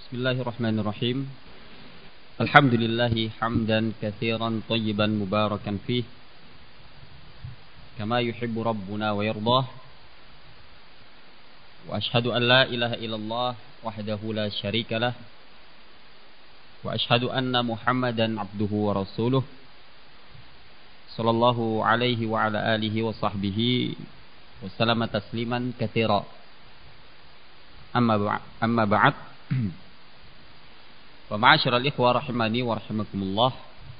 Bismillahirrahmanirrahim. Alhamdulillahi hamdan katsiran thayyiban mubarakan fih kama yuhibbu rabbuna wa yardah. Wa ashhadu an la ilaha illallah wahdahu la syarikalah. Wa ashhadu anna Muhammadan abduhu wa rasuluh. Sallallahu alaihi wa ala alihi wa sahbihi wa sallama tasliman katsira. Amma ba'd. Wa ma'asyiral ikhwah rahimani wa rahimakumullah.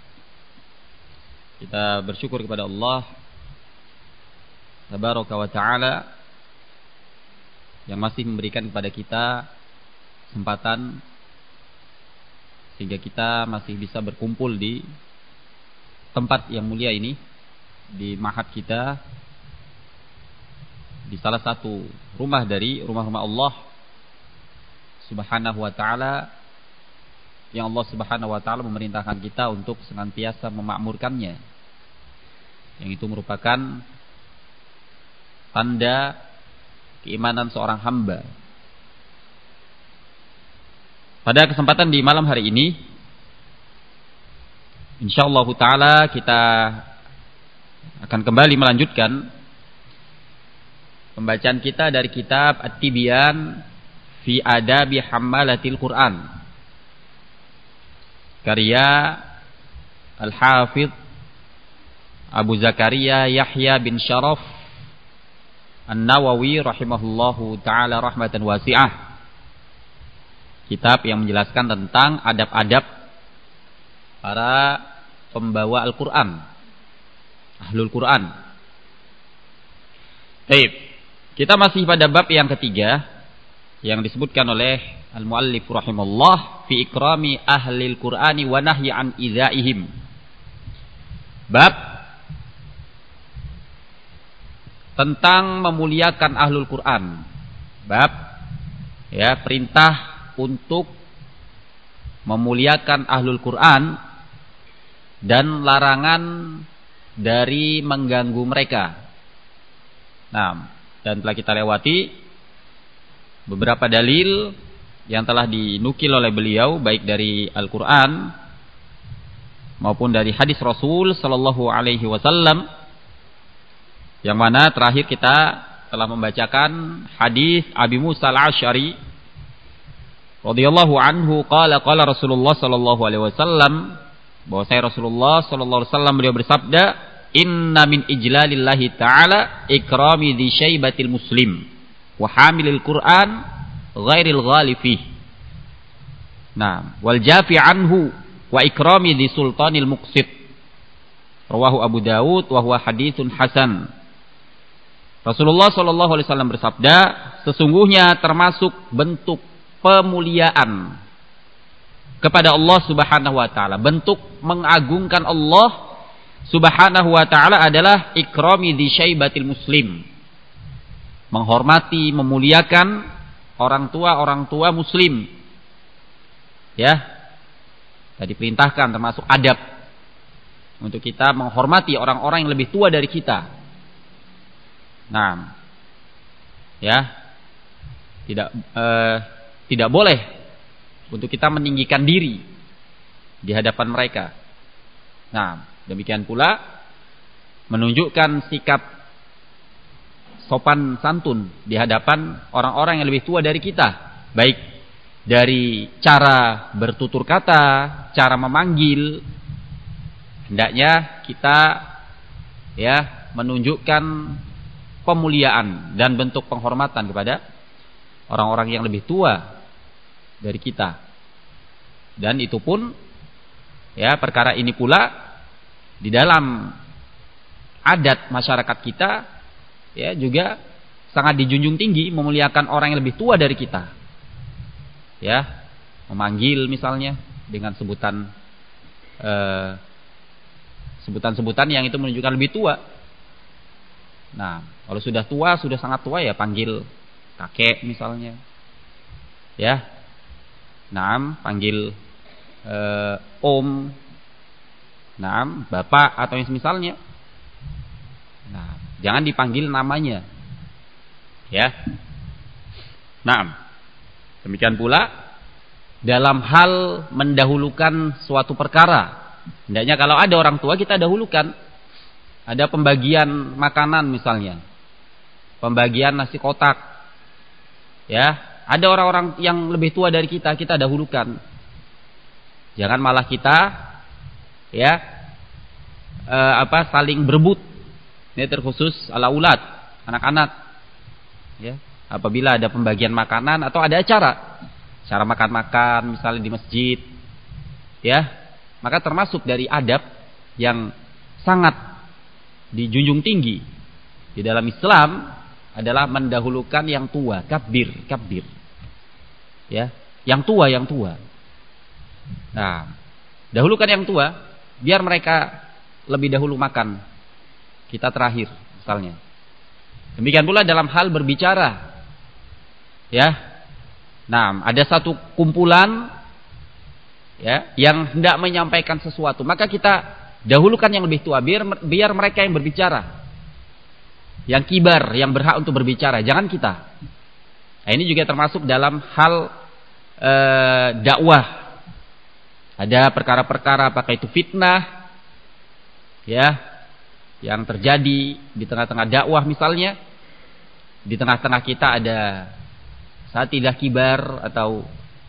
Kita bersyukur kepada Allah tabaraka wa taala yang masih memberikan kepada kita kesempatan sehingga kita masih bisa berkumpul di tempat yang mulia ini, di ma'had kita, di salah satu rumah dari rumah-rumah Allah Subhanahu wa taala, yang Allah Subhanahu wa taala memerintahkan kita untuk senantiasa memakmurkannya, yang itu merupakan tanda keimanan seorang hamba. Pada kesempatan di malam hari ini, insyaallah taala kita akan kembali melanjutkan pembacaan kita dari kitab At-Tibyan fi Adabi Hammalatil Quran, karya Al-Hafidh Abu Zakaria Yahya bin Sharaf An-Nawawi rahimahullahu ta'ala rahmatan wasi'ah. Kitab yang menjelaskan tentang adab-adab para pembawa Al-Quran, Ahlul Quran. Baik, kita masih pada bab yang ketiga yang disebutkan oleh Al-Muallif rahimahullah fi ikrami ahlil Qur'ani wa nahyi an idzaihim. Bab tentang memuliakan ahlul Qur'an. Bab perintah untuk memuliakan ahlul Qur'an dan larangan dari mengganggu mereka. Nah, dan telah kita lewati beberapa dalil yang telah dinukil oleh beliau, baik dari Al-Quran maupun dari hadis Rasul Sallallahu Alaihi Wasallam, yang mana terakhir kita telah membacakan hadis Abi Musa Al-Asy'ari radhiyallahu anhu, qala Rasulullah Sallallahu Alaihi Wasallam, bahwa saya Rasulullah Sallallahu Alaihi Wasallam beliau bersabda, inna min ijlalillahi ta'ala ikrami dhi syaibatil muslim wa hamilil Qur'an ghairil ghalifih. Nah, wal jafi anhu wa ikrami di sultanil muqsit. Rawahu Abu Dawud wa huwa haditsun hasan. Rasulullah sallallahu alaihi wasallam bersabda, sesungguhnya termasuk bentuk pemuliaan kepada Allah Subhanahu wa taala, bentuk mengagungkan Allah Subhanahu wa taala adalah ikrami di syaibatil muslim. Menghormati, memuliakan orang tua muslim. Ya. Tadi perintahkan termasuk adab untuk kita menghormati orang-orang yang lebih tua dari kita. Nah. Ya. Tidak boleh untuk kita meninggikan diri di hadapan mereka. Nah, demikian pula menunjukkan sikap sopan santun di hadapan orang-orang yang lebih tua dari kita, baik dari cara bertutur kata, cara memanggil. Hendaknya kita menunjukkan pemuliaan dan bentuk penghormatan kepada orang-orang yang lebih tua dari kita. Dan itu pun perkara ini pula di dalam adat masyarakat kita juga sangat dijunjung tinggi, memuliakan orang yang lebih tua dari kita. Memanggil misalnya dengan sebutan sebutan yang itu menunjukkan lebih tua. Nah, kalau sudah tua, sudah sangat tua, panggil kakek misalnya. Panggil om, bapak atau yang semisalnya. Nah, jangan dipanggil namanya. Demikian pula dalam hal mendahulukan suatu perkara. Hendaknya kalau ada orang tua kita dahulukan. Ada pembagian makanan misalnya, pembagian nasi kotak, ya. Ada orang-orang yang lebih tua dari kita dahulukan. Jangan malah kita, ya, saling berebut. Ini terkhusus ala ulad, anak-anak, ya. Apabila ada pembagian makanan atau ada acara makan-makan misalnya di masjid, ya, maka termasuk dari adab yang sangat dijunjung tinggi di dalam Islam adalah mendahulukan yang tua, kabir, ya, yang tua. Nah, dahulukan yang tua, biar mereka lebih dahulu makan, kita terakhir, misalnya. Demikian pula dalam hal berbicara, ya. Nah, ada satu kumpulan, ya, yang hendak menyampaikan sesuatu, maka kita dahulukan yang lebih tua, biar mereka yang berbicara, yang kibar, yang berhak untuk berbicara, jangan kita. Nah, ini juga termasuk dalam hal dakwah. Ada perkara-perkara apakah itu fitnah, ya, yang terjadi di tengah-tengah dakwah misalnya, di tengah-tengah kita ada satidah kibar atau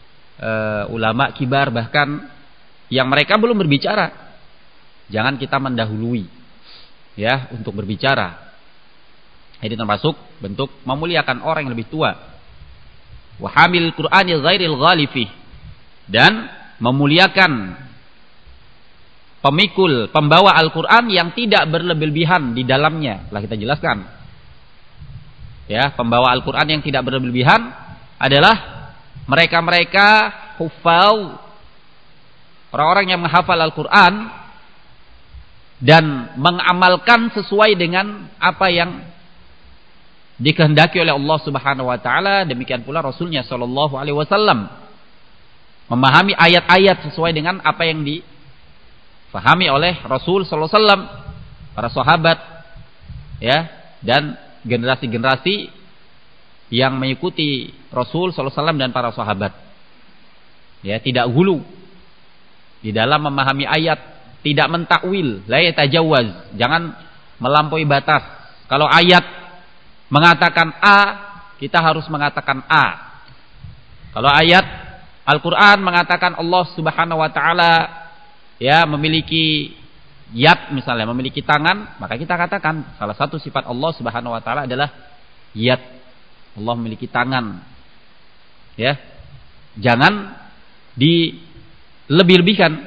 ulama kibar bahkan yang mereka belum berbicara. Jangan kita mendahului, ya, untuk berbicara. Ini termasuk bentuk memuliakan orang yang lebih tua. Wa hamil Qur'ani ghairil ghalifi, dan memuliakan pemikul, pembawa Al-Qur'an yang tidak berlebihan di dalamnya. Telah kita jelaskan. Ya, pembawa Al-Qur'an yang tidak berlebihan adalah mereka-mereka hufal, orang-orang yang menghafal Al-Qur'an dan mengamalkan sesuai dengan apa yang dikehendaki oleh Allah Subhanahu wa taala, demikian pula Rasulnya sallallahu alaihi wasallam. Memahami ayat-ayat sesuai dengan apa yang difahami oleh Rasul sallallahu alaihi wasallam, para sahabat, ya, dan generasi-generasi yang mengikuti Rasul sallallahu alaihi wasallam dan para sahabat. Ya, tidak hulu di dalam memahami ayat, tidak mentakwil, la yatajawaz, jangan melampaui batas. Kalau ayat mengatakan A, kita harus mengatakan A. Kalau ayat Al-Qur'an mengatakan Allah Subhanahu wa taala, ya, memiliki yad misalnya, memiliki tangan, maka kita katakan salah satu sifat Allah Subhanahu wa taala adalah yad. Allah memiliki tangan. Ya. Jangan dilebih-lebihkan.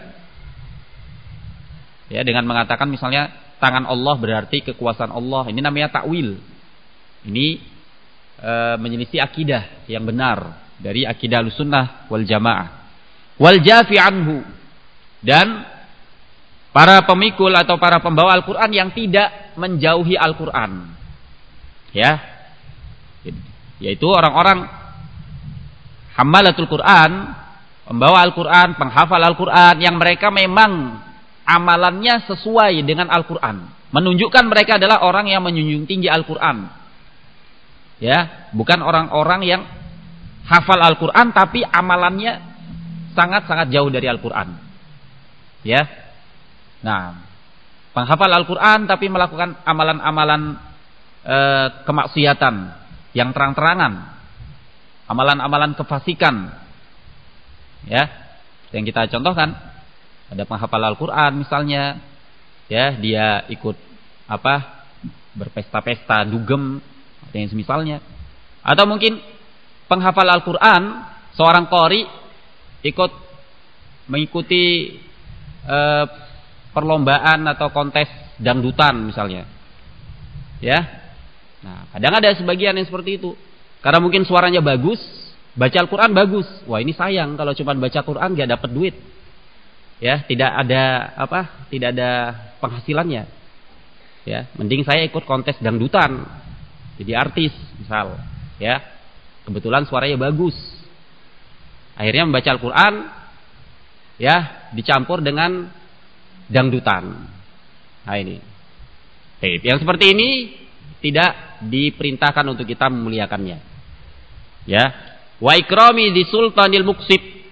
Ya, dengan mengatakan misalnya tangan Allah berarti kekuasaan Allah. Ini namanya takwil. Ini menyelisih akidah yang benar dari akidah Ahlussunnah wal Jamaah. Wal jafi anhu, dan para pemikul atau para pembawa Al-Qur'an yang tidak menjauhi Al-Qur'an. Ya. Yaitu orang-orang hammalatul Qur'an, pembawa Al-Qur'an, penghafal Al-Qur'an yang mereka memang amalannya sesuai dengan Al-Qur'an, menunjukkan mereka adalah orang yang menjunjung tinggi Al-Qur'an. Ya, bukan orang-orang yang hafal Al-Qur'an tapi amalannya sangat-sangat jauh dari Al-Qur'an. Ya. Nah, penghafal Al-Qur'an tapi melakukan amalan-amalan kemaksiatan yang terang-terangan, amalan-amalan kefasikan. Ya, yang kita contohkan, ada penghafal Al-Qur'an misalnya, ya, dia ikut berpesta-pesta, dugem, atau yang semisalnya. Atau mungkin penghafal Al-Qur'an, seorang qari ikut mengikuti perlombaan atau kontes dangdutan misalnya. Ya. Nah, kadang ada sebagian yang seperti itu. Karena mungkin suaranya bagus, baca Al-Qur'an bagus. Wah, ini sayang kalau cuma baca Qur'an gak dapat duit. Ya, tidak ada penghasilannya. Ya, mending saya ikut kontes dangdutan, jadi artis misal, ya. Kebetulan suaranya bagus. Akhirnya membaca Al-Qur'an, ya, dicampur dengan dangdutan. Nah, ini. Yang seperti ini tidak diperintahkan untuk kita memuliakannya. Ya. Wa ikrami di sultanil muqsid,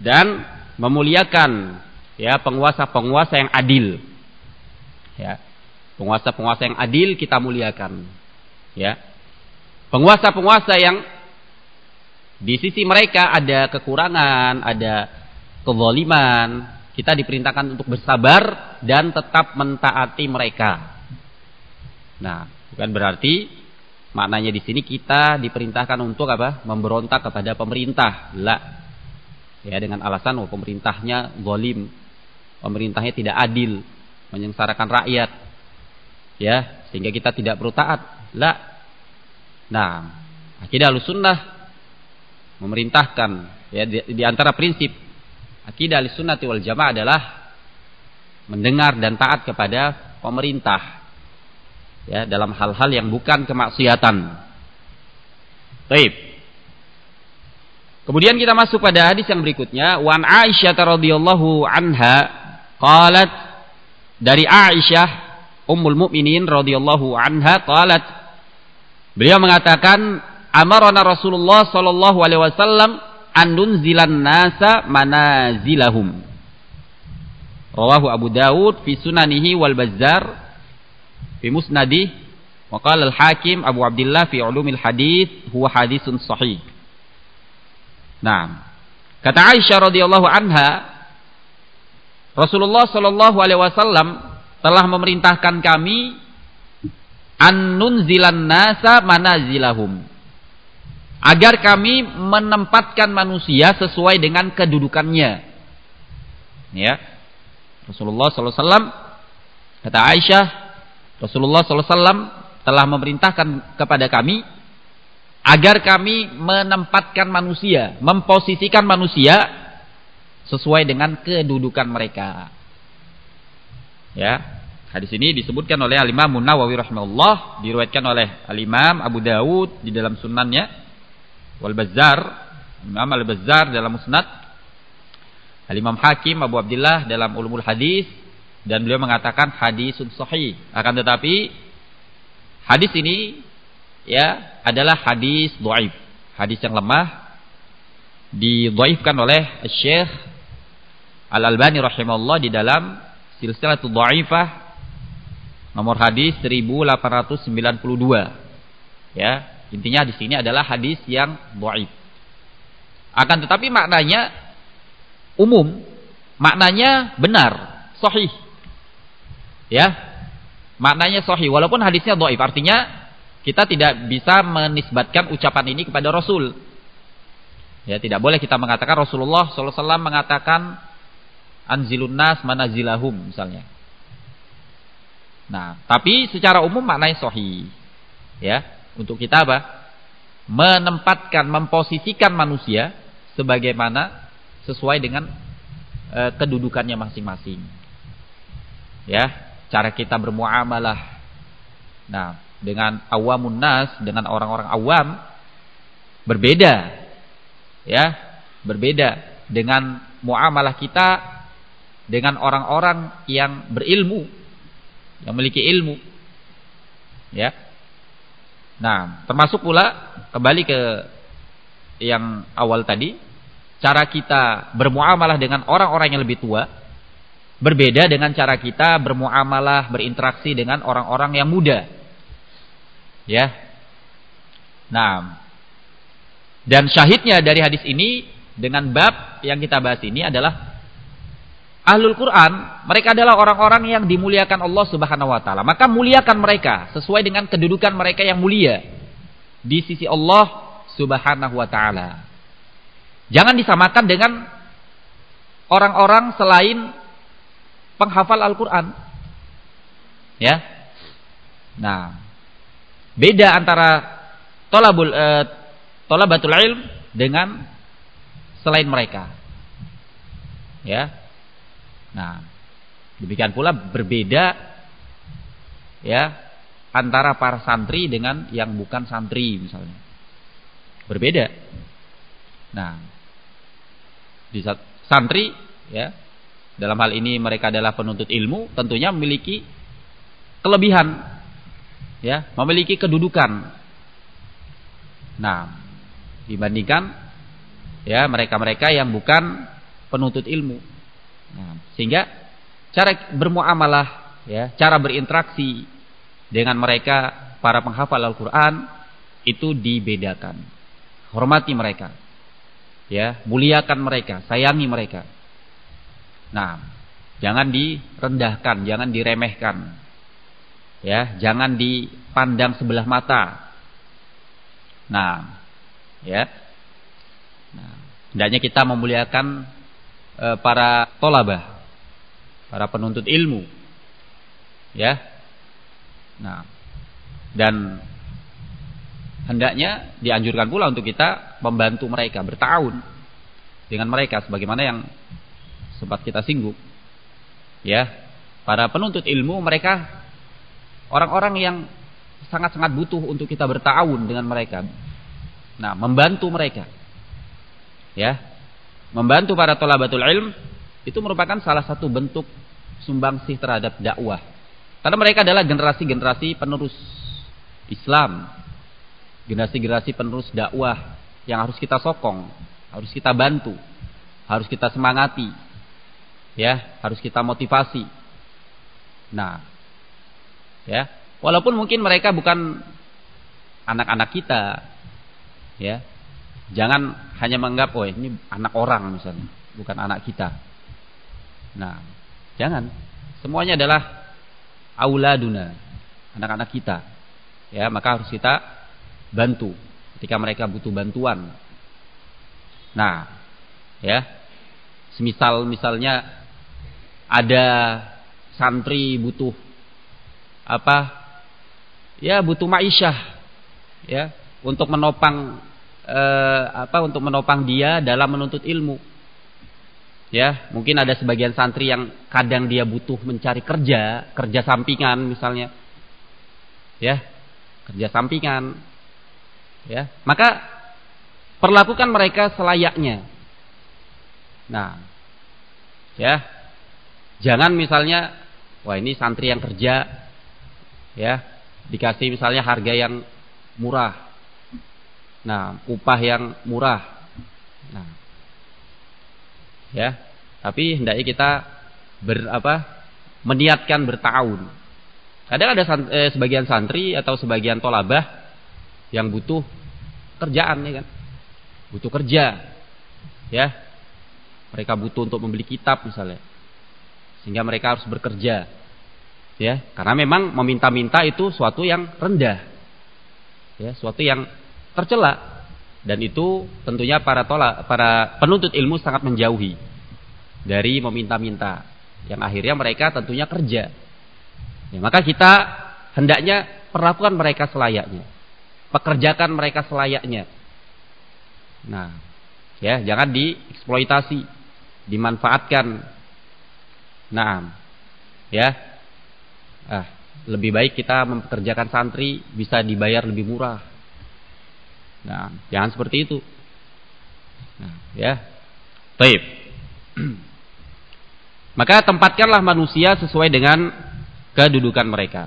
dan memuliakan ya penguasa-penguasa yang adil. Ya. Penguasa-penguasa yang adil kita muliakan. Ya. Penguasa-penguasa yang di sisi mereka ada kekurangan, ada kezaliman, kita diperintahkan untuk bersabar dan tetap mentaati mereka. Nah, bukan berarti maknanya di sini kita diperintahkan untuk apa? Memberontak kepada pemerintah. La. Ya, dengan alasan pemerintahnya zalim, pemerintahnya tidak adil, menyengsarakan rakyat. Ya, sehingga kita tidak perlu taat. La. Nah, akidah Ahlussunnah memerintahkan ya di antara prinsip akidah Ahlussunnati wal Jamaah adalah mendengar dan taat kepada pemerintah ya dalam hal-hal yang bukan kemaksiatan. Baik. Kemudian kita masuk pada hadis yang berikutnya, wa an Aisyah radhiyallahu anha qalat, dari Aisyah ummul mukminin radhiyallahu anha qalat, beliau mengatakan, amarana Rasulullah sallallahu alaihi wasallam an nunzilan nasa manazilahum. Rawahu Abu Dawud fi sunanihi wal Bazzar fi musnadih wa qala al-Hakim Abu Abdullah fi ulumil hadits huwa hadisun sahih. Nah, kata Aisyah radhiyallahu anha, Rasulullah sallallahu alaihi wasallam telah memerintahkan kami an nunzilan nasa manazilahum, agar kami menempatkan manusia sesuai dengan kedudukannya. Ya. Rasulullah SAW, kata Aisyah, Rasulullah SAW telah memerintahkan kepada kami agar kami menempatkan manusia, memposisikan manusia sesuai dengan kedudukan mereka. Ya. Hadis ini disebutkan oleh Al-Imam An-Nawawi rahimahullah, diriwayatkan oleh Al-Imam Abu Dawud di dalam sunannya, wal Bazzar, Imam Al-Bazzar dalam Musnad, Al-Imam Hakim Abu Abdullah dalam Ulumul Hadis, dan beliau mengatakan hadisun sahih. Akan tetapi hadis ini ya adalah hadis dhaif, hadis yang lemah, didhaifkan oleh Syekh Al-Albani rahimahullah di dalam Silsilatul Dhaifah nomor hadis 1892. Ya. Intinya di sini adalah hadis yang dhaif. Akan tetapi maknanya umum, maknanya benar, sahih. Ya. Maknanya sahih walaupun hadisnya dhaif. Artinya kita tidak bisa menisbatkan ucapan ini kepada Rasul. Ya, tidak boleh kita mengatakan Rasulullah sallallahu alaihi wasallam mengatakan anzilun nas manazilahum misalnya. Nah, tapi secara umum maknanya sahih. Ya. Untuk kita apa? Menempatkan, memposisikan manusia sebagaimana sesuai dengan kedudukannya masing-masing. Ya, cara kita bermuamalah. Nah, dengan awamun nas, dengan orang-orang awam berbeda. Ya, berbeda dengan muamalah kita dengan orang-orang yang berilmu, yang memiliki ilmu. Ya. Nah, termasuk pula kembali ke yang awal tadi, cara kita bermuamalah dengan orang-orang yang lebih tua berbeda dengan cara kita bermuamalah, berinteraksi dengan orang-orang yang muda. Ya. Nah, dan syahidnya dari hadis ini dengan bab yang kita bahas ini adalah Ahlul Quran, mereka adalah orang-orang yang dimuliakan Allah Subhanahu wa taala. Maka muliakan mereka sesuai dengan kedudukan mereka yang mulia di sisi Allah Subhanahu wa taala. Jangan disamakan dengan orang-orang selain penghafal Al-Qur'an. Ya. Nah, beda antara thalabatul ilm dengan selain mereka. Ya. Nah, demikian pula berbeda ya antara para santri dengan yang bukan santri misalnya. Berbeda. Nah, di santri ya, dalam hal ini mereka adalah penuntut ilmu, tentunya memiliki kelebihan ya, memiliki kedudukan. Nah, dibandingkan ya mereka-mereka yang bukan penuntut ilmu. Nah, sehingga cara bermuamalah, ya, cara berinteraksi dengan mereka para penghafal Al-Quran itu dibedakan. Hormati mereka, ya, muliakan mereka, sayangi mereka. Nah, jangan direndahkan, jangan diremehkan, ya, jangan dipandang sebelah mata. Nah, ya, nah, hendaknya kita memuliakan para tolabah, para penuntut ilmu, ya. Nah, dan hendaknya dianjurkan pula untuk kita membantu mereka, bertahun dengan mereka, sebagaimana yang sempat kita singgung, ya. Para penuntut ilmu, mereka orang-orang yang sangat-sangat butuh untuk kita bertahun dengan mereka. Nah, membantu mereka, ya, membantu para thalabatul ilm itu merupakan salah satu bentuk sumbangsih terhadap dakwah. Karena mereka adalah generasi-generasi penerus Islam, generasi-generasi penerus dakwah yang harus kita sokong, harus kita bantu, harus kita semangati, ya, harus kita motivasi. Nah, ya, walaupun mungkin mereka bukan anak-anak kita, ya, jangan hanya menganggap, oh ini anak orang misalnya, bukan anak kita. Nah, jangan. Semuanya adalah auladuna, anak-anak kita. Ya, maka harus kita bantu ketika mereka butuh bantuan. Nah, ya, misalnya ada santri butuh apa? Ya, butuh ma'isyah, ya, untuk menopang untuk menopang dia dalam menuntut ilmu. Ya, mungkin ada sebagian santri yang kadang dia butuh mencari kerja sampingan misalnya. Ya, kerja sampingan. Ya, maka perlakukan mereka selayaknya. Nah, ya, jangan misalnya, wah ini santri yang kerja, ya, dikasih misalnya harga yang murah, nah, upah yang murah, nah, ya, tapi hendaknya kita meniatkan bertahun. Kadang ada sebagian santri atau sebagian tolabah yang butuh kerjaan, ya kan, butuh kerja, ya, mereka butuh untuk membeli kitab misalnya, sehingga mereka harus bekerja, ya, karena memang meminta-minta itu suatu yang rendah, ya, suatu yang tercela, dan itu tentunya para penuntut ilmu sangat menjauhi dari meminta-minta, yang akhirnya mereka tentunya kerja. Ya, maka kita hendaknya perlakukan mereka selayaknya, pekerjakan mereka selayaknya. Nah, ya, jangan dieksploitasi, dimanfaatkan. Nah, ya, lebih baik kita mempekerjakan santri bisa dibayar lebih murah. Nah, jangan seperti itu. Nah, ya, baik. Maka tempatkanlah manusia sesuai dengan kedudukan mereka.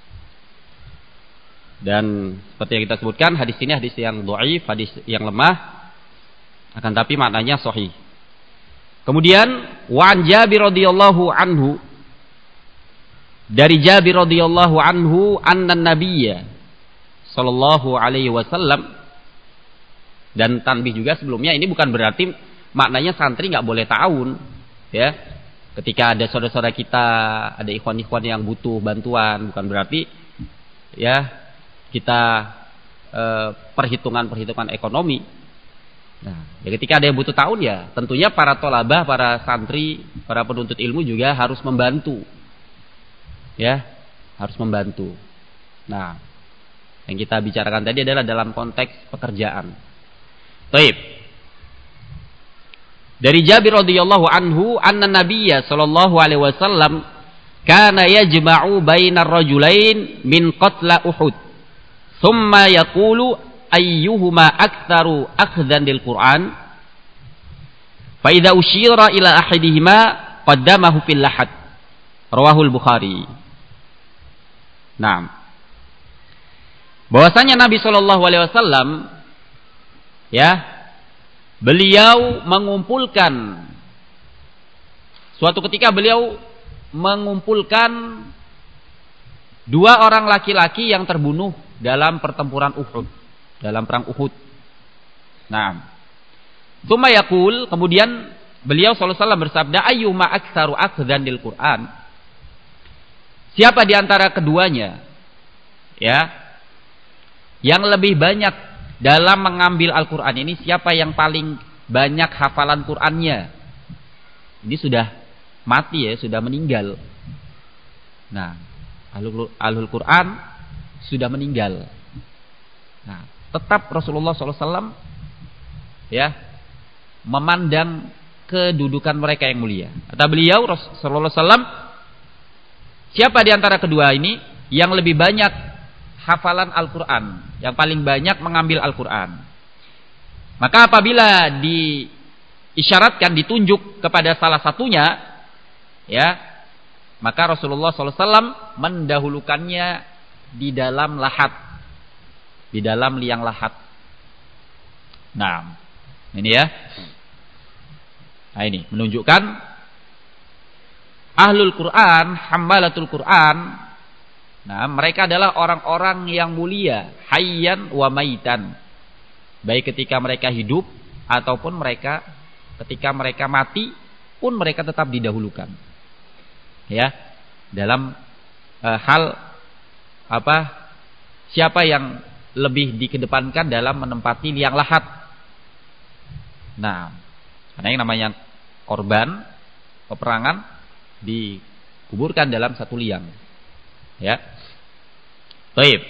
Dan seperti yang kita sebutkan, hadis ini hadis yang dhaif, hadis yang lemah, akan tapi maknanya sahih. Kemudian wa an Jabir radhiyallahu anhu, dari Jabir radhiyallahu anhu, anna nabiyya sallallahu alaihi wasallam, dan tanbih juga sebelumnya, ini bukan berarti maknanya santri nggak boleh ta'awun, ya. Ketika ada saudara-saudara kita, ada ikhwan-ikhwan yang butuh bantuan, bukan berarti, ya, kita perhitungan ekonomi. Nah, ya, ketika ada yang butuh ta'awun, ya, tentunya para tolabah, para santri, para penuntut ilmu juga harus membantu. Ya, harus membantu. Nah, yang kita bicarakan tadi adalah dalam konteks pekerjaan. Baik. Dari Jabir radhiyallahu anhu, anna nabiyya sallallahu alaihi wasallam kana yajma'u bainar rajulain min qatla Uhud. Thumma yaqulu ayyuhuma aktsaru akhdhan lil Qur'an. Fa idza usyira ila ahadihima qaddamahu fil lahad. Rawahul Bukhari. Nah, bahwasanya Nabi sallallahu alaihi wasallam, ya, beliau mengumpulkan suatu ketika beliau mengumpulkan 2 orang laki-laki yang terbunuh dalam pertempuran Uhud, dalam perang Uhud. Nah, tsumma yaqul, kemudian beliau sallallahu alaihi wasallam bersabda, ayyuma aktsaru akhdhan lil Qur'an. Siapa di antara keduanya ya yang lebih banyak dalam mengambil Al-Qur'an ini, siapa yang paling banyak hafalan Qur'annya? Ini sudah mati ya, sudah meninggal. Nah, Ahlul Quran sudah meninggal. Nah, tetap Rasulullah SAW ya memandang kedudukan mereka yang mulia. Kata beliau Rasulullah SAW, siapa di antara kedua ini yang lebih banyak hafalan Al-Quran, yang paling banyak mengambil Al-Quran? Maka apabila diisyaratkan, ditunjuk kepada salah satunya, ya, maka Rasulullah SAW mendahulukannya di dalam lahat, di dalam liang lahat. Nah, ini ya. Nah, ini menunjukkan Ahlul Quran, Hambalatul Quran. Nah, mereka adalah orang-orang yang mulia, hayyan wa maitan. Baik ketika mereka hidup ataupun mereka ketika mereka mati pun mereka tetap didahulukan. Ya, dalam hal apa? Siapa yang lebih dikedepankan dalam menempati liang lahat. Nah, karena yang namanya korban peperangan dikuburkan dalam satu liang. Ya. Baik.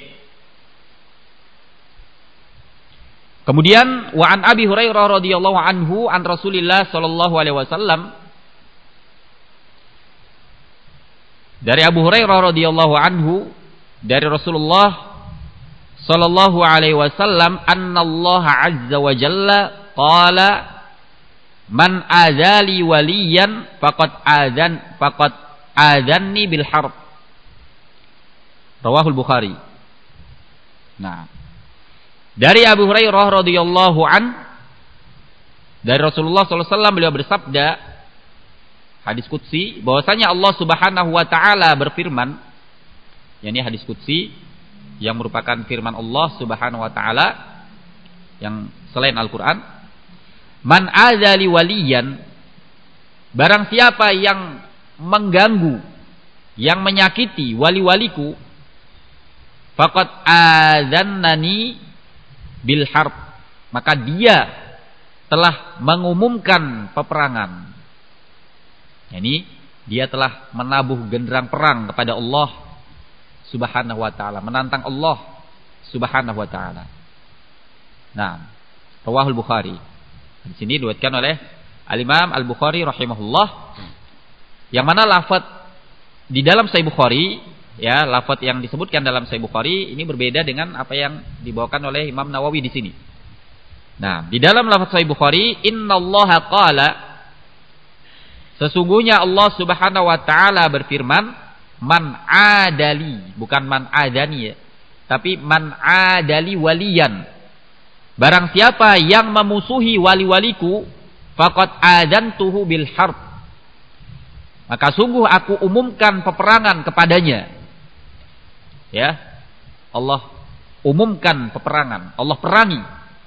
Kemudian wa an Abi Hurairah radhiyallahu anhu an Rasulillah sallallahu alaihi wasallam, dari Abu Hurairah radhiyallahu anhu dari Rasulullah sallallahu alaihi wasallam, annallaha azza wa jalla qala man adzali waliyan faqad adzanni bil harb. Rawahul Bukhari. Nah, dari Abu Hurairah radhiyallahu an, dari Rasulullah sallallahu alaihi wasallam, beliau bersabda, hadis qudsi, bahwasanya Allah Subhanahu wa taala berfirman, yakni hadis qudsi yang merupakan firman Allah Subhanahu wa taala yang selain Al-Qur'an, man adzali waliyan, barang siapa yang mengganggu, yang menyakiti wali-waliku, faqad adzannani bil harb, maka dia telah mengumumkan peperangan. Yani dia telah menabuh genderang perang kepada Allah Subhanahu wa taala, menantang Allah Subhanahu wa taala. Nah, Rawahul Bukhari. Di sini diriwayatkan oleh Al-Imam Al-Bukhari rahimahullah, yang mana lafaz di dalam Sahih Bukhari, ya, lafaz yang disebutkan dalam Sahih Bukhari ini berbeda dengan apa yang dibawakan oleh Imam Nawawi di sini. Nah, di dalam lafaz Sahih Bukhari, innallaha qala, sesungguhnya Allah Subhanahu wa taala berfirman, man adali, bukan man adani ya, tapi man adali waliyan. Barang siapa yang memusuhi wali-waliku, faqad adzantuhu bil harb, maka sungguh aku umumkan peperangan kepadanya. Ya, Allah umumkan peperangan, Allah perangi.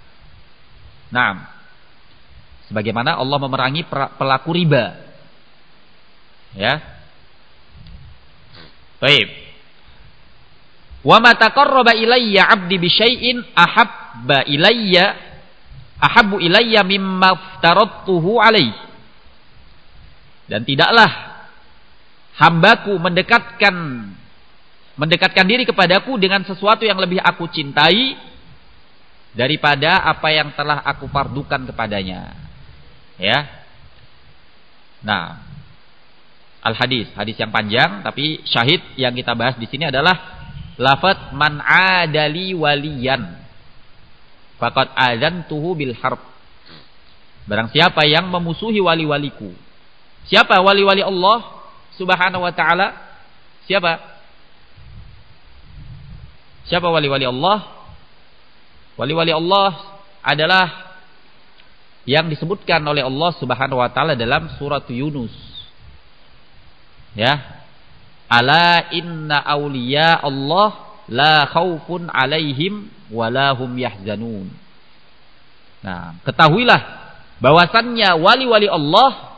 Nah, sebagaimana Allah memerangi pelaku riba. Ya. Baik. Wa ma taqarraba ilayya 'abdi bi syai'in ahabbu ilayya mimma aftaradtuhu alaihi. Dan tidaklah hambaku mendekatkan diri kepadaku dengan sesuatu yang lebih aku cintai daripada apa yang telah aku fardukan kepadanya. Ya. Nah, hadis yang panjang, tapi syahid yang kita bahas di sini adalah lafaz man adali waliyan faqad adzantuhu bil harb. Barang siapa yang memusuhi wali-waliku. Siapa wali-wali Allah Subhanahu wa taala? Siapa? Siapa wali-wali Allah? Wali-wali Allah adalah yang disebutkan oleh Allah Subhanahu wa taala dalam surat Yunus. Ya. Ala inna awliya Allah la khaufun alaihim wa la hum yahzanun. Nah, ketahuilah bahwasannya wali-wali Allah,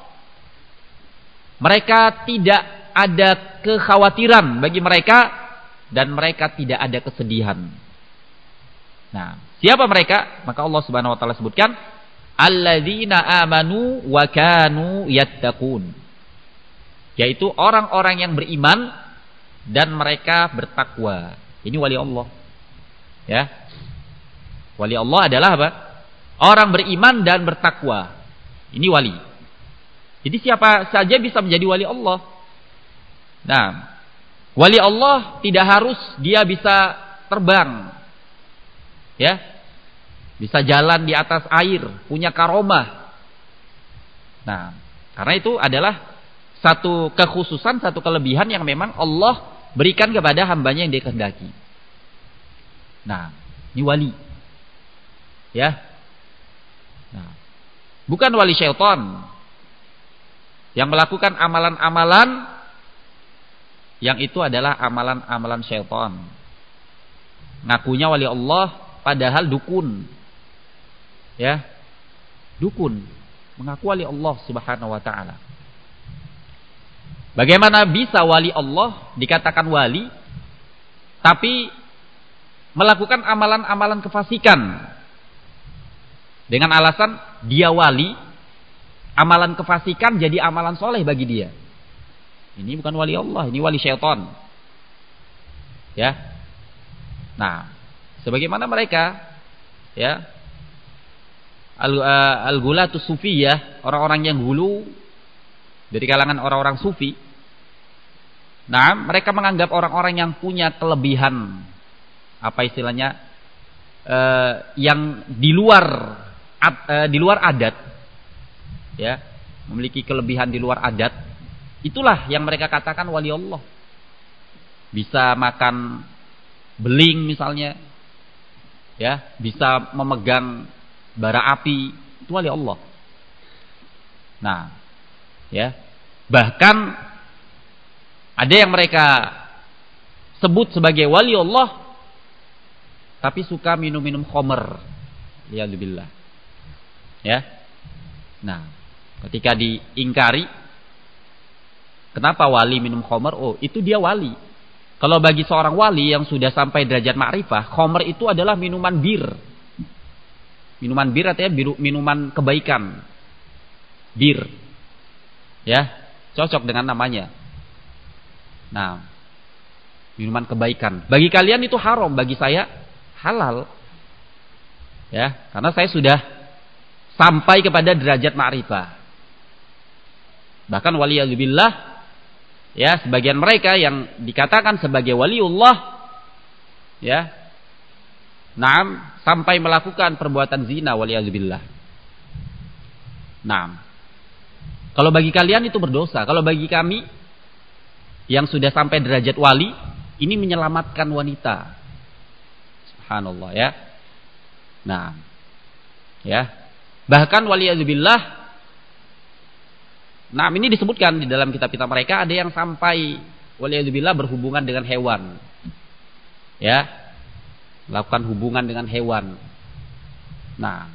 mereka tidak ada kekhawatiran bagi mereka dan mereka tidak ada kesedihan. Nah, siapa mereka? Maka Allah Subhanahu wa taala sebutkan alladzina amanu wa kanu yattaqun, yaitu orang-orang yang beriman dan mereka bertakwa. Ini wali Allah. Ya. Wali Allah adalah apa? Orang beriman dan bertakwa. Ini wali. Jadi siapa saja bisa menjadi wali Allah. Nah, wali Allah tidak harus dia bisa terbang. Ya. Bisa jalan di atas air, punya karomah. Nah, karena itu adalah satu kekhususan, satu kelebihan yang memang Allah berikan kepada hambanya yang dia kehendaki. Nah, ini wali. Ya. Nah, bukan wali syaitan yang melakukan amalan-amalan yang itu adalah amalan-amalan syaitan. Ngakunya wali Allah padahal dukun. Ya. Dukun, mengaku wali Allah Subhanahu wa taala. Bagaimana bisa wali Allah dikatakan wali tapi melakukan amalan-amalan kefasikan dengan alasan dia wali, amalan kefasikan jadi amalan soleh bagi dia. Ini bukan wali Allah, ini wali syaitan. Ya. Nah, sebagaimana mereka, ya, al-ghulatus sufiyah, orang-orang yang hulu dari kalangan orang-orang sufi. Nah, mereka menganggap orang-orang yang punya kelebihan, apa istilahnya, yang di luar adat, ya, memiliki kelebihan di luar adat, itulah yang mereka katakan wali Allah. Bisa makan beling misalnya, ya, bisa memegang bara api, itu wali Allah. Nah, ya, bahkan ada yang mereka sebut sebagai wali Allah tapi suka minum-minum khamr, liyadzubillah. Ya. Nah, ketika diingkari, kenapa wali minum khamr? Oh, itu dia wali. Kalau bagi seorang wali yang sudah sampai derajat ma'rifah, khamr itu adalah minuman bir. Minuman bir artinya minuman kebaikan. Bir. Ya, cocok dengan namanya. Nah, minuman kebaikan. Bagi kalian itu haram, bagi saya halal. Ya, karena saya sudah sampai kepada derajat ma'rifah. Bahkan waliyadzubillah, ya, sebagian mereka yang dikatakan sebagai waliullah, ya, nah, sampai melakukan perbuatan zina, waliyadzubillah. Nah, kalau bagi kalian itu berdosa. Kalau bagi kami yang sudah sampai derajat wali, ini menyelamatkan wanita. Subhanallah, ya. Nah, ya. Bahkan waliyadzubillah, nah, ini disebutkan di dalam kitab-kitab mereka, ada yang sampai waliyadzubillah berhubungan dengan hewan. Ya. Melakukan hubungan dengan hewan. Nah,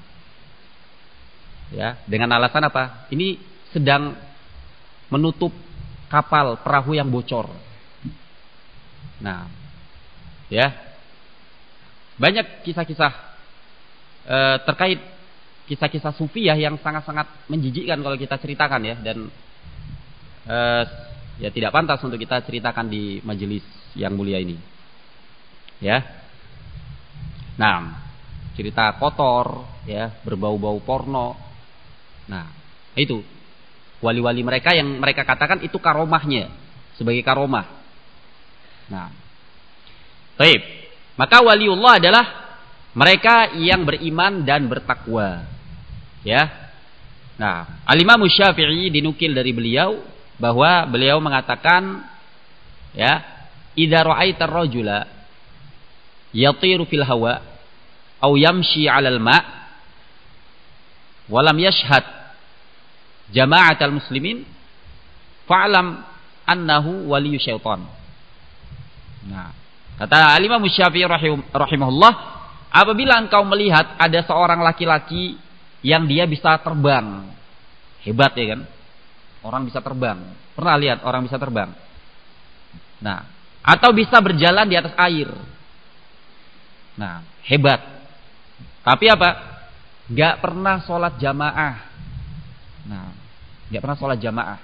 ya, dengan alasan apa? Ini sedang menutup kapal, perahu yang bocor. Nah, ya, banyak kisah-kisah terkait kisah-kisah sufiyah yang sangat-sangat menjijikkan kalau kita ceritakan, ya, dan ya tidak pantas untuk kita ceritakan di majelis yang mulia ini. Ya. Nah, cerita kotor, ya, berbau-bau porno. Nah, itu wali-wali mereka yang mereka katakan itu karomahnya, sebagai karomah. Nah, baik. Maka waliullah adalah mereka yang beriman dan bertakwa. Ya. Nah, Al-Imam Syafi'i dinukil dari beliau bahwa beliau mengatakan, ya, idza ra'aita ar-rajula yatiru fil hawa aw yamshi 'alal ma' wa lam yashhad jama'atal muslimin fa'lam annahu waliyyu syaitan. Nah, kata Al-Imam Syafi'i rahimahullah, apabila engkau melihat ada seorang laki-laki yang dia bisa terbang, hebat ya kan? Orang bisa terbang. Pernah lihat orang bisa terbang? Nah, atau bisa berjalan di atas air. Nah, hebat. Tapi apa? Gak pernah sholat jamaah. Nah, gak pernah sholat jamaah.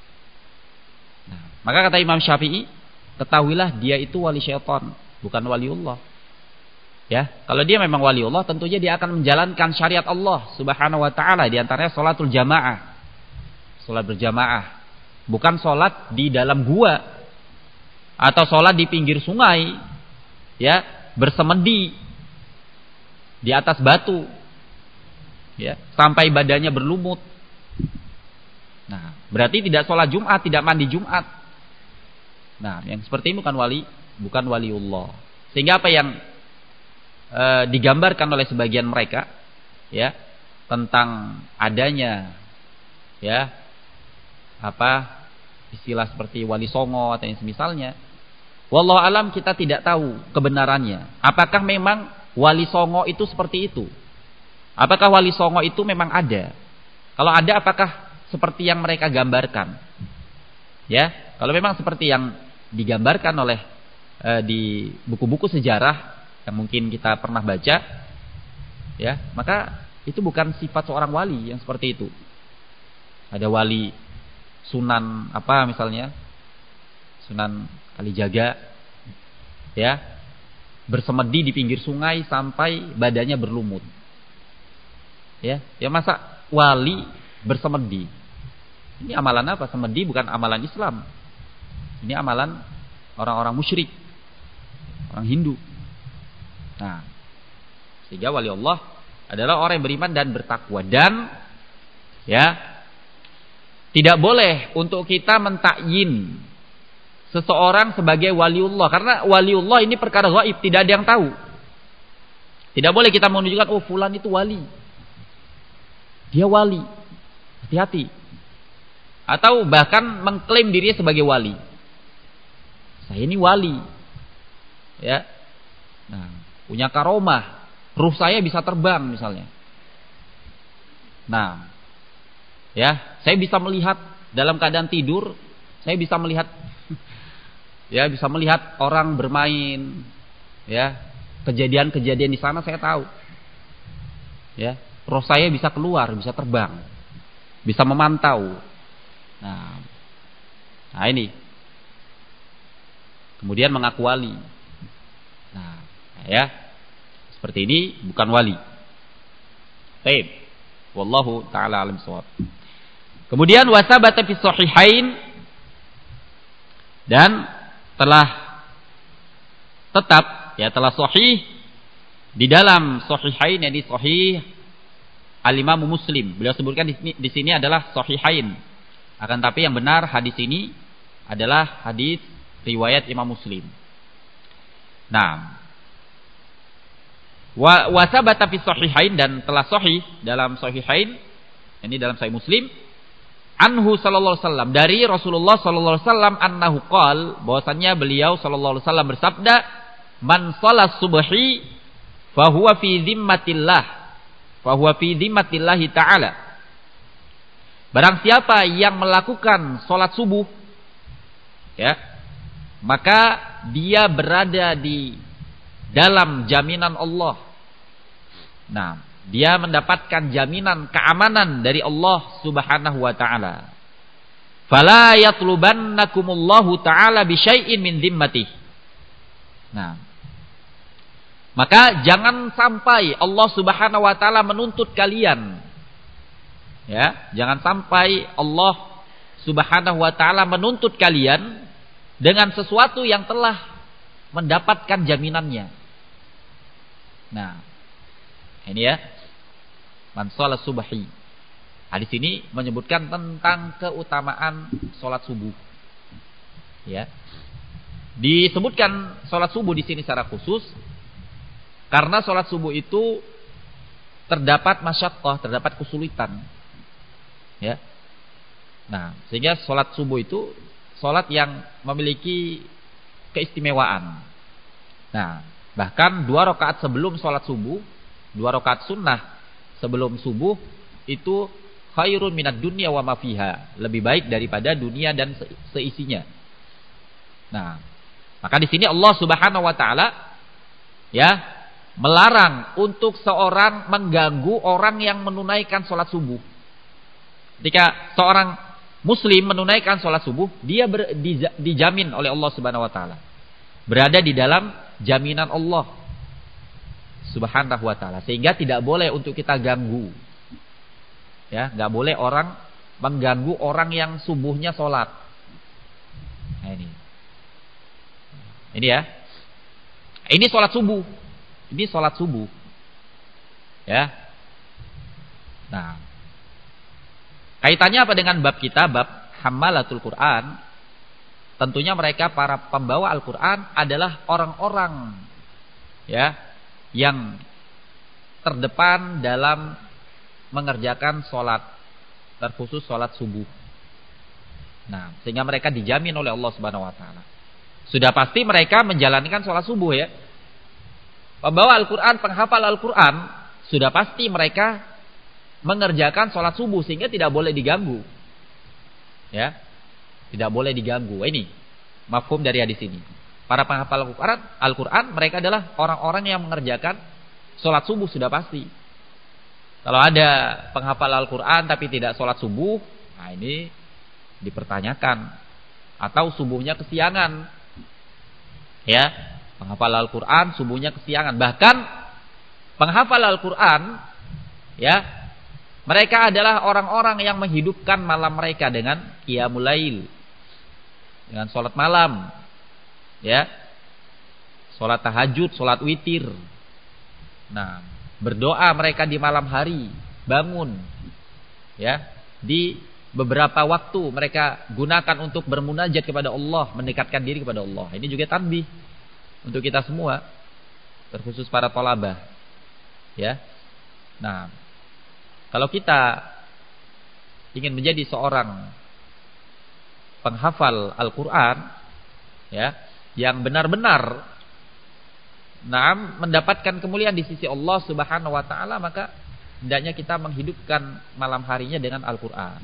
Nah, maka kata Imam Syafi'i, ketahuilah dia itu wali syaitan, bukan waliullah. Ya, kalau dia memang waliullah, tentunya dia akan menjalankan syariat Allah Subhanahu wa taala, di antaranya sholatul jamaah. Sholat berjamaah, bukan sholat di dalam gua atau sholat di pinggir sungai, ya, bersemedi di atas batu, ya, sampai badannya berlumut. Nah, berarti tidak sholat Jumat, tidak mandi Jumat. Nah, yang seperti ini bukan waliullah. Sehingga apa yang digambarkan oleh sebagian mereka, ya, tentang adanya, ya, apa istilah seperti wali songo atau yang semisalnya, wallahu alam, kita tidak tahu kebenarannya. Apakah memang wali songo itu seperti itu? Apakah wali songo itu memang ada? Kalau ada, apakah seperti yang mereka gambarkan? Ya, kalau memang seperti yang digambarkan oleh di buku-buku sejarah yang mungkin kita pernah baca, ya, maka itu bukan sifat seorang wali yang seperti itu. Ada wali Sunan apa misalnya, Sunan Kalijaga, ya, bersemedi di pinggir sungai sampai badannya berlumut. Ya, masa wali bersemedi? Ini amalan apa? Semedi bukan amalan Islam. Ini amalan orang-orang musyrik, orang Hindu. Nah, sehingga wali Allah adalah orang yang beriman dan bertakwa, dan ya, tidak boleh untuk kita mentakyin seseorang sebagai waliullah, karena waliullah ini perkara gaib, tidak ada yang tahu. Tidak boleh kita menunjukkan, oh fulan itu wali, dia wali, hati-hati. Atau bahkan mengklaim dirinya sebagai wali, saya ini wali, ya, nah, punya karomah, ruh saya bisa terbang misalnya. Nah, ya, saya bisa melihat dalam keadaan tidur, saya bisa melihat, ya, bisa melihat orang bermain, ya, kejadian-kejadian di sana saya tahu. Ya, roh saya bisa keluar, bisa terbang, bisa memantau. Nah ini. Kemudian mengaku wali. Nah, ya, seperti ini bukan wali. Baik. Wallahu taala alim shawab. Kemudian wasabata fi sahihain, dan telah tetap, ya, telah sahih di dalam sahihain, yang di sahih Al-Imam Muslim. Beliau sebutkan di sini adalah sahihain. Akan tapi yang benar hadis ini adalah hadis riwayat Imam Muslim. Nah, wasabata fi sahihain, dan telah sahih dalam sahihain, ini dalam sahih Muslim, anhu sallallahu alaihi wasallam, dari Rasulullah sallallahu alaihi wasallam, annahu qol, bahwasannya beliau sallallahu alaihi wasallam bersabda, man shalas subhi fa huwa fi dhimmatillah, fa huwa fi dhimmatillah taala. Barang siapa yang melakukan salat subuh, ya, maka dia berada di dalam jaminan Allah. Nah, dia mendapatkan jaminan keamanan dari Allah Subhanahu wa taala. Fala yatlubannakumullahu taala bi syai'in min dhimmatihi. Nah, maka jangan sampai Allah Subhanahu wa taala menuntut kalian. Ya, jangan sampai Allah Subhanahu wa taala menuntut kalian dengan sesuatu yang telah mendapatkan jaminannya. Nah, ini ya, man shalat subhi. Hadis ini menyebutkan tentang keutamaan salat subuh. Ya. Disebutkan salat subuh di sini secara khusus karena salat subuh itu terdapat masyaqqah, terdapat kesulitan. Ya. Nah, sehingga salat subuh itu salat yang memiliki keistimewaan. Nah, bahkan 2 rakaat sebelum salat subuh, 2 rakaat sunnah sebelum subuh itu khairun minad dunya wa ma fiha, lebih baik daripada dunia dan seisinya. Nah, maka di sini Allah Subhanahu wa taala ya melarang untuk seorang mengganggu orang yang menunaikan salat subuh. Ketika seorang muslim menunaikan salat subuh, dia dijamin oleh Allah Subhanahu wa taala. Berada di dalam jaminan Allah Subhanahu wa taala, sehingga tidak boleh untuk kita ganggu. Ya, enggak boleh orang mengganggu orang yang subuhnya salat. Nah, ini. Ini ya. Ini salat subuh. Ini salat subuh. Ya. Nah, kaitannya apa dengan bab kita, bab hammalatul Quran? Tentunya mereka para pembawa Al-Quran adalah orang-orang ya yang terdepan dalam mengerjakan sholat, terkhusus sholat subuh. Nah, sehingga mereka dijamin oleh Allah Subhanahu Wa Taala. Sudah pasti mereka menjalankan sholat subuh ya. Pembawa Al-Quran, penghafal Al-Quran, sudah pasti mereka mengerjakan sholat subuh sehingga tidak boleh diganggu. Ya, tidak boleh diganggu. Ini mafhum dari hadis ini. Para penghafal Al-Quran, mereka adalah orang-orang yang mengerjakan sholat subuh sudah pasti. Kalau ada penghafal Al-Quran tapi tidak sholat subuh, nah ini dipertanyakan. Atau subuhnya kesiangan. Ya, penghafal Al-Quran subuhnya kesiangan. Bahkan penghafal Al-Quran, ya, mereka adalah orang-orang yang menghidupkan malam mereka dengan qiyamul lail, dengan sholat malam, ya, sholat tahajud, sholat witir. Nah, berdoa mereka di malam hari, bangun, ya, di beberapa waktu mereka gunakan untuk bermunajat kepada Allah, mendekatkan diri kepada Allah. Ini juga tanbih untuk kita semua, terkhusus para thalabah, ya. Nah, kalau kita ingin menjadi seorang penghafal Al-Quran, ya, yang benar-benar mendapatkan kemuliaan di sisi Allah Subhanahu wa taala, maka hendaknya kita menghidupkan malam harinya dengan Al-Quran.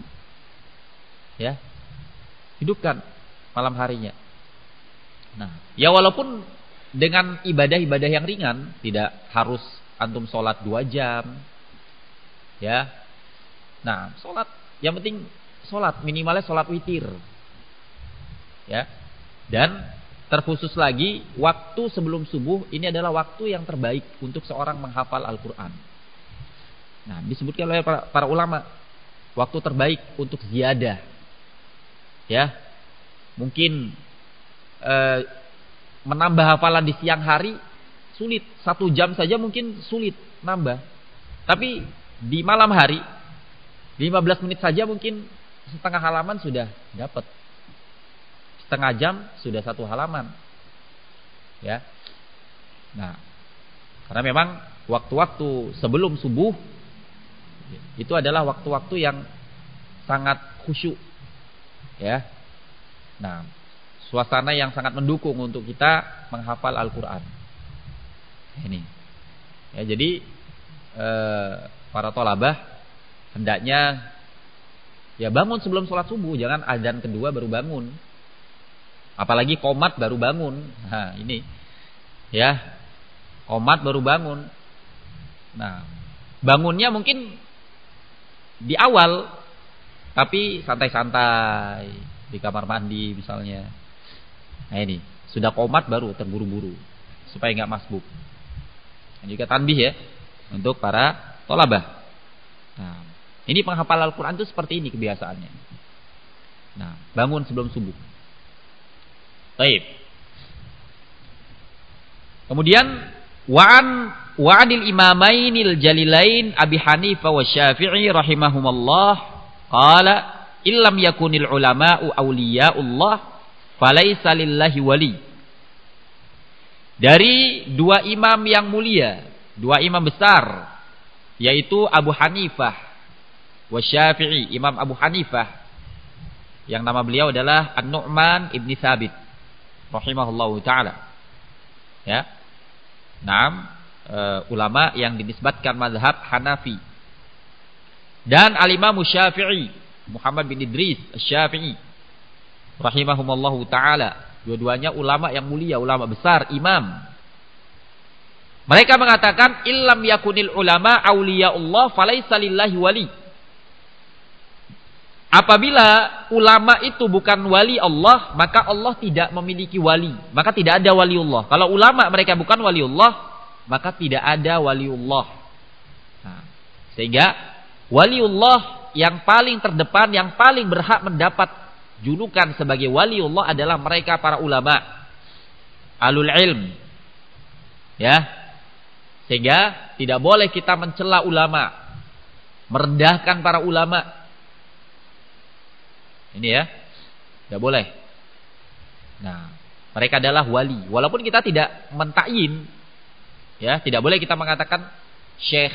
Ya. Hidupkan malam harinya. Nah, ya walaupun dengan ibadah-ibadah yang ringan, tidak harus antum sholat 2 jam. Ya. Nah, sholat yang penting sholat, minimalnya sholat witir. Ya. Dan terkhusus lagi waktu sebelum subuh ini adalah waktu yang terbaik untuk seorang menghafal Al-Quran. Nah, disebutkan oleh para ulama waktu terbaik untuk ziyadah. Ya. Mungkin menambah hafalan di siang hari sulit, 1 jam saja mungkin sulit nambah. Tapi di malam hari 15 menit saja mungkin setengah halaman sudah dapat. Setengah jam sudah 1 halaman. Ya. Nah, karena memang waktu-waktu sebelum subuh itu adalah waktu-waktu yang sangat khusyuk. Ya. Nah, suasana yang sangat mendukung untuk kita menghafal Al-Quran. Ini. Ya, jadi para thalabah hendaknya ya bangun sebelum sholat subuh, jangan adzan kedua baru bangun. Apalagi qomat baru bangun. Nah, ini. Ya. Qomat baru bangun. Nah, bangunnya mungkin di awal tapi santai-santai di kamar mandi misalnya. Nah, ini, sudah qomat baru terburu-buru supaya enggak masbuk. Ini juga tanbih ya untuk para thalabah. Nah, ini penghafal Al-Quran itu seperti ini kebiasaannya. Nah, bangun sebelum subuh. Baik. Kemudian wa'anil imamainil jalilain Abi Hanifah wa Syafi'i rahimahumullah qala illam yakunil ulama'u awliya'ullah falaysa lillahi wali. Dari 2 imam yang mulia, 2 imam besar, yaitu Abu Hanifah wa Syafi'i, Imam Abu Hanifah Yang nama beliau adalah An-Nu'man ibn Thabit rahimahullahu taala. Ya. Ulama yang dinisbatkan mazhab Hanafi. Dan Al-Imam Syafi'i, Muhammad bin Idris Asy-Syafi'i rahimahumullahu taala. Dua-duanya ulama yang mulia, ulama besar, imam. Mereka mengatakan illam yakunil ulama auliyaullah falaisa lillahi wali. Apabila ulama itu bukan wali Allah, maka Allah tidak memiliki wali, maka tidak ada waliullah. Kalau ulama mereka bukan waliullah, maka tidak ada waliullah. Nah, sehingga waliullah yang paling terdepan, yang paling berhak mendapat julukan sebagai waliullah adalah mereka para ulama, alul ilm. Ya. Sehingga tidak boleh kita mencela ulama, merendahkan para ulama. Ini ya, tidak boleh. Nah, mereka adalah wali. Walaupun kita tidak mentakyin, ya, tidak boleh kita mengatakan Syekh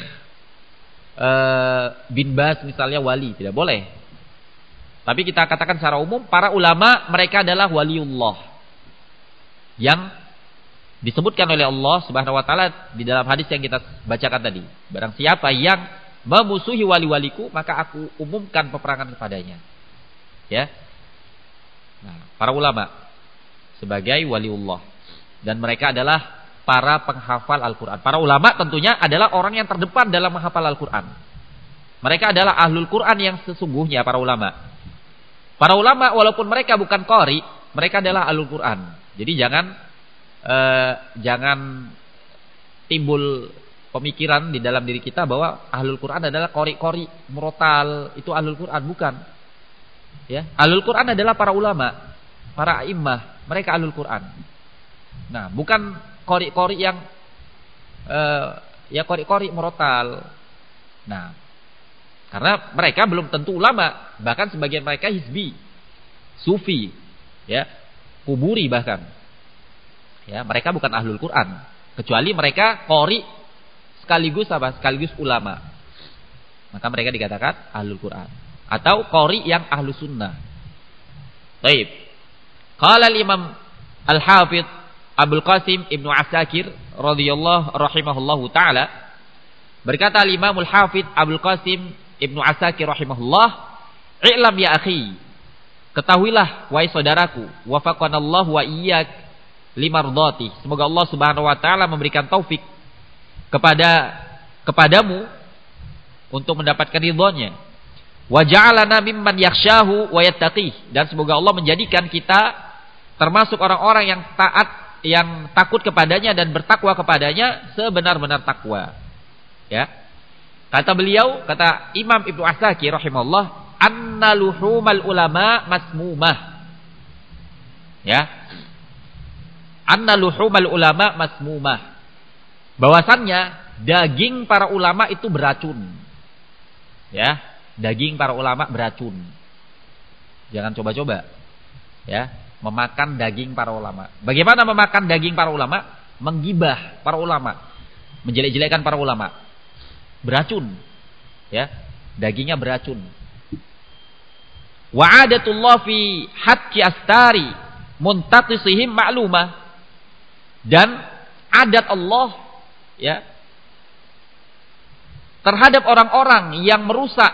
bin Baz misalnya wali, tidak boleh. Tapi kita katakan secara umum para ulama mereka adalah waliullah yang disebutkan oleh Allah Subhanahu wa taala di dalam hadis yang kita bacakan tadi. Barang siapa yang memusuhi wali-waliku, maka aku umumkan peperangan kepadanya. Ya. Nah, para ulama sebagai waliullah dan mereka adalah para penghafal Al-Qur'an. Para ulama tentunya adalah orang yang terdepan dalam menghafal Al-Qur'an. Mereka adalah ahlul Qur'an yang sesungguhnya, para ulama. Para ulama walaupun mereka bukan qari, mereka adalah ahlul Qur'an. Jadi jangan timbul pemikiran di dalam diri kita bahwa ahlul Qur'an adalah qori-qori, murotal, itu ahlul Qur'an, bukan. Ya, ahlul Qur'an adalah para ulama, para a'immah, mereka ahlul Qur'an. Nah, bukan qori-qori yang ya qori-qori murotal. Nah, karena mereka belum tentu ulama, bahkan sebagian mereka hizbi, sufi, ya, kuburi bahkan. Ya, mereka bukan ahlul Quran, kecuali mereka qori sekaligus apa? Sekaligus ulama. Maka mereka dikatakan ahlul Quran atau qori yang ahlu sunnah. Baik. Qala al-Imam Al-Hafidz Abdul Qasim Ibnu Asakir radhiyallahu rahimahullahu taala, berkata al-Imam Al-Hafidz Abdul Qasim Ibnu Asakir rahimahullah, "I'lam ya akhi, ketahuilah wahai saudaraku, wafaqanallahu wa iyyak limardati." Semoga Allah Subhanahu wa taala memberikan taufik kepadamu untuk mendapatkan ridhonya. Wa ja'alana mimman yakhshahu wa yattaqih, dan semoga Allah menjadikan kita termasuk orang-orang yang taat, yang takut kepadanya dan bertakwa kepadanya sebenar-benar takwa. Ya. Kata beliau, kata Imam Ibnu Asakir rahimahullah, "Anna luhumal ulama masmumah." Ya. Anna luhumal ulama masmumah. Bahwasannya daging para ulama itu beracun. Ya, daging para ulama beracun. Jangan coba-coba. Ya, memakan daging para ulama. Bagaimana memakan daging para ulama? Menggibah para ulama, menjelek-jelekkan para ulama. Beracun. Ya, dagingnya beracun. Wa adatullah fi haqqi astari muntaqisihim ma'lumah. Dan adat Allah, ya, terhadap orang-orang yang merusak,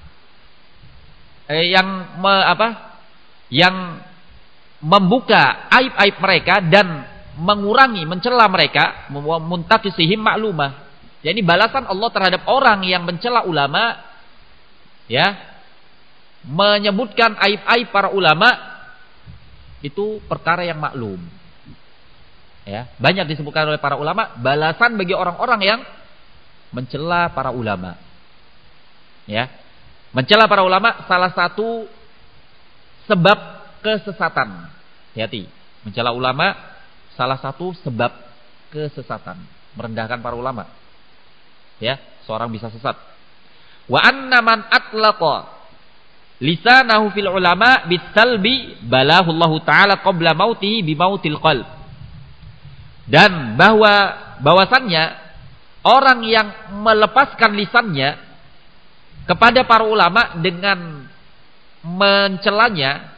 yang membuka aib-aib mereka dan mengurangi, mencela mereka, muntaqisihim ma'lumah. Jadi balasan Allah terhadap orang yang mencela ulama, ya, menyebutkan aib-aib para ulama, itu perkara yang maklum. Ya, banyak disebutkan oleh para ulama balasan bagi orang-orang yang mencela para ulama. Ya. Mencela para ulama salah satu sebab kesesatan. Hati-hati. Mencela ulama salah satu sebab kesesatan, merendahkan para ulama. Ya, seorang bisa sesat. Wa anna man atlaqa lisanahu fil ulama bisalbi balahu Allah taala qabla mautihi bi mautil qalb. Dan bahwasannya orang yang melepaskan lisannya kepada para ulama dengan mencelanya,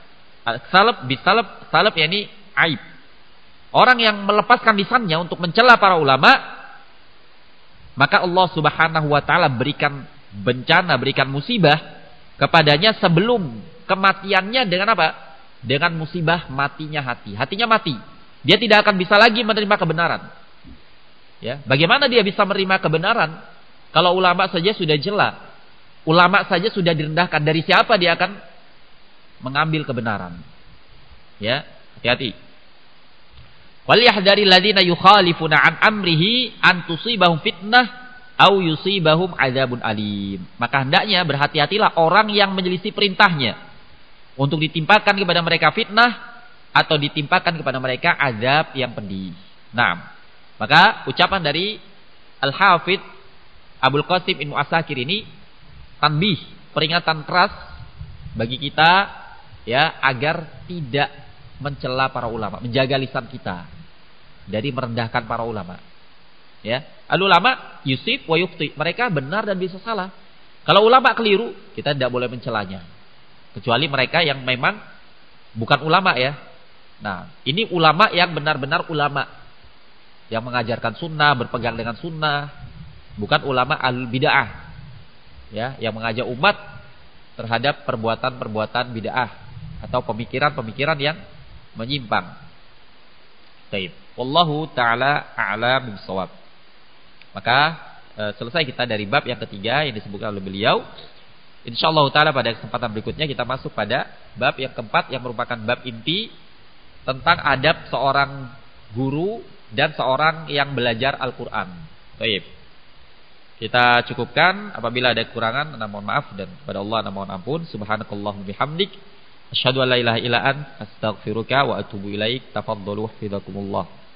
salab yakni aib. Orang yang melepaskan lisannya untuk mencela para ulama, maka Allah Subhanahu wa taala berikan bencana, berikan musibah kepadanya sebelum kematiannya dengan apa? Dengan musibah matinya hati. Hatinya mati. Dia tidak akan bisa lagi menerima kebenaran. Ya, bagaimana dia bisa menerima kebenaran kalau ulama saja sudah jela? Ulama saja sudah direndahkan, dari siapa dia akan mengambil kebenaran? Ya, hati-hati. Wal yahdharil ladzina yukhalifuna an amrihi an tusibahum fitnah au yusibahum adzabun alim. Maka hendaknya berhati-hatilah orang yang menyelisih perintahnya untuk ditimpakan kepada mereka fitnah atau ditimpakan kepada mereka azab yang pedih. Nah, maka ucapan dari Al-Hafidz Abul Qasim Ibnu Asakir ini tanbih, peringatan keras bagi kita ya agar tidak mencela para ulama, menjaga lisan kita dari merendahkan para ulama. Ya, al-ulama yusif wa yukhti, mereka benar dan bisa salah. Kalau ulama keliru, kita tidak boleh mencelanya. Kecuali mereka yang memang bukan ulama ya. Nah, ini ulama yang benar-benar ulama yang mengajarkan sunnah, berpegang dengan sunnah, bukan ulama al-bid'ah. Ya, yang mengajak umat terhadap perbuatan-perbuatan bid'ah atau pemikiran-pemikiran yang menyimpang. Baik, wallahu taala a'lam bishawab. Maka selesai kita dari bab yang ketiga yang disebutkan oleh beliau. Insyaallah taala pada kesempatan berikutnya kita masuk pada bab yang keempat yang merupakan bab inti tentang adab seorang guru dan seorang yang belajar Al-Qur'an. Baik. Kita cukupkan, apabila ada kekurangan mohon maaf, dan kepada Allah mohon ampun. Subhanakallahumma bihamdik asyhadu an la ilaha illa anta astaghfiruka wa atubu ilaik. Tafadhalu hafizakumullah.